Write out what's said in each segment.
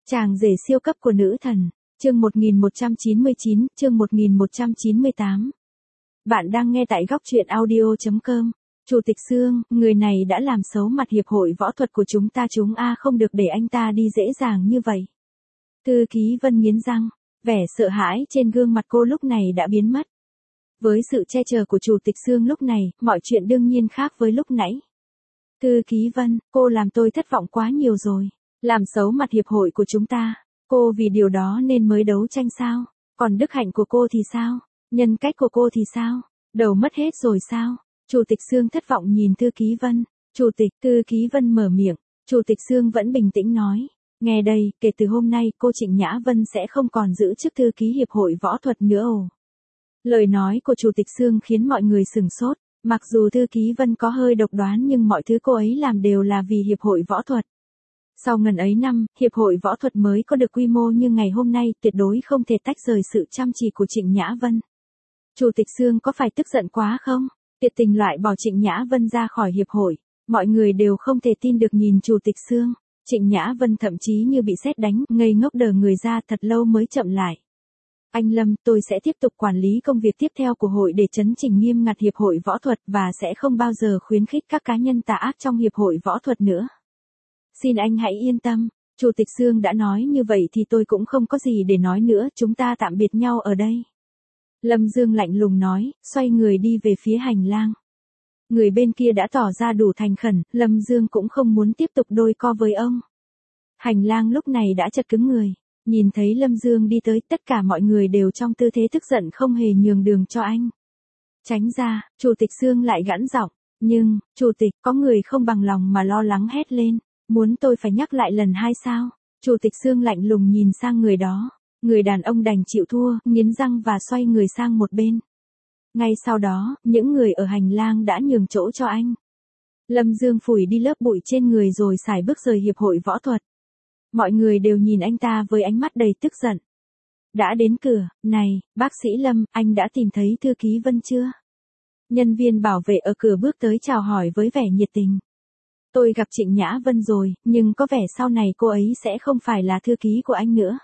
Chàng rể siêu cấp của nữ thần. Chương 1199, chương 1198. Bạn đang nghe tại góc truyện audio.com. Chủ tịch Sương, người này đã làm xấu mặt hiệp hội võ thuật của chúng ta không được để anh ta đi dễ dàng như vậy. Thư ký Vân nghiến răng, vẻ sợ hãi trên gương mặt cô lúc này đã biến mất. Với sự che chở của Chủ tịch Sương lúc này, mọi chuyện đương nhiên khác với lúc nãy. Thư ký Vân, cô làm tôi thất vọng quá nhiều rồi. Làm xấu mặt hiệp hội của chúng ta. Cô vì điều đó nên mới đấu tranh sao? Còn đức hạnh của cô thì sao? Nhân cách của cô thì sao? Đầu mất hết rồi sao? Chủ tịch Sương thất vọng nhìn Thư ký Vân. Thư ký Vân mở miệng. Chủ tịch Sương vẫn bình tĩnh nói. Nghe đây, kể từ hôm nay cô Trịnh Nhã Vân sẽ không còn giữ chức thư ký hiệp hội võ thuật nữa ồ. Lời nói của Chủ tịch Sương khiến mọi người sửng sốt. Mặc dù Thư ký Vân có hơi độc đoán nhưng mọi thứ cô ấy làm đều là vì hiệp hội võ thuật. Sau ngần ấy năm, hiệp hội võ thuật mới có được quy mô như ngày hôm nay tuyệt đối không thể tách rời sự chăm chỉ của Trịnh Nhã Vân. Chủ tịch Sương có phải tức giận quá không? Tuyệt tình loại bỏ Trịnh Nhã Vân ra khỏi hiệp hội. Mọi người đều không thể tin được nhìn Chủ tịch Sương. Trịnh Nhã Vân thậm chí như bị sét đánh, ngây ngốc đờ người ra thật lâu mới chậm lại. Anh Lâm, tôi sẽ tiếp tục quản lý công việc tiếp theo của hội để chấn chỉnh nghiêm ngặt hiệp hội võ thuật và sẽ không bao giờ khuyến khích các cá nhân tà ác trong hiệp hội võ thuật nữa. Xin anh hãy yên tâm, Chủ tịch Sương đã nói như vậy thì tôi cũng không có gì để nói nữa, chúng ta tạm biệt nhau ở đây. Lâm Dương lạnh lùng nói, xoay người đi về phía hành lang. Người bên kia đã tỏ ra đủ thành khẩn, Lâm Dương cũng không muốn tiếp tục đôi co với ông. Hành lang lúc này đã chật cứng người, nhìn thấy Lâm Dương đi tới tất cả mọi người đều trong tư thế tức giận không hề nhường đường cho anh. Tránh ra, Chủ tịch Sương lại gẵn giọng, nhưng, Chủ tịch, có người không bằng lòng mà lo lắng hét lên. Muốn tôi phải nhắc lại lần hai sao? Chủ tịch Sương lạnh lùng nhìn sang người đó. Người đàn ông đành chịu thua, nghiến răng và xoay người sang một bên. Ngay sau đó, những người ở hành lang đã nhường chỗ cho anh. Lâm Dương phủi đi lớp bụi trên người rồi sải bước rời hiệp hội võ thuật. Mọi người đều nhìn anh ta với ánh mắt đầy tức giận. Đã đến cửa, này, bác sĩ Lâm, anh đã tìm thấy Thư ký Vân chưa? Nhân viên bảo vệ ở cửa bước tới chào hỏi với vẻ nhiệt tình. Tôi gặp Trịnh Nhã Vân rồi, nhưng có vẻ sau này cô ấy sẽ không phải là thư ký của anh nữa.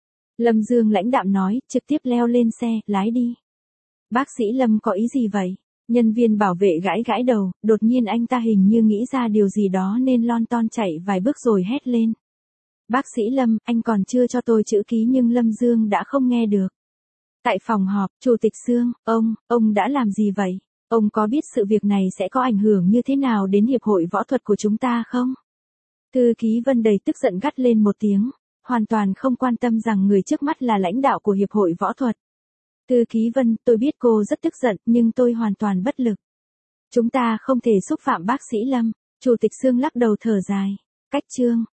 Lâm Dương lãnh đạm nói, trực tiếp leo lên xe, lái đi. Bác sĩ Lâm có ý gì vậy? Nhân viên bảo vệ gãi gãi đầu, đột nhiên anh ta hình như nghĩ ra điều gì đó nên lon ton chạy vài bước rồi hét lên. Bác sĩ Lâm, anh còn chưa cho tôi chữ ký nhưng Lâm Dương đã không nghe được. Tại phòng họp, Chủ tịch Sương, ông đã làm gì vậy? Ông có biết sự việc này sẽ có ảnh hưởng như thế nào đến hiệp hội võ thuật của chúng ta không? Thư ký Vân đầy tức giận gắt lên một tiếng, hoàn toàn không quan tâm rằng người trước mắt là lãnh đạo của hiệp hội võ thuật. Thư ký Vân, tôi biết cô rất tức giận nhưng tôi hoàn toàn bất lực. Chúng ta không thể xúc phạm bác sĩ Lâm. Chủ tịch Sương lắc đầu thở dài. Cách chương.